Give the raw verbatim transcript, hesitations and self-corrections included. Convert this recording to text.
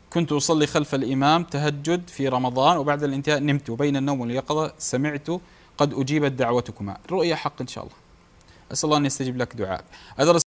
كنت أصلي خلف الإمام تهجد في رمضان وبعد الانتهاء نمت وبين النوم واليقظة سمعت قد أجيبت دعوتكما. الرؤيا حق إن شاء الله. أسأل الله أن يستجيب لك دعاء.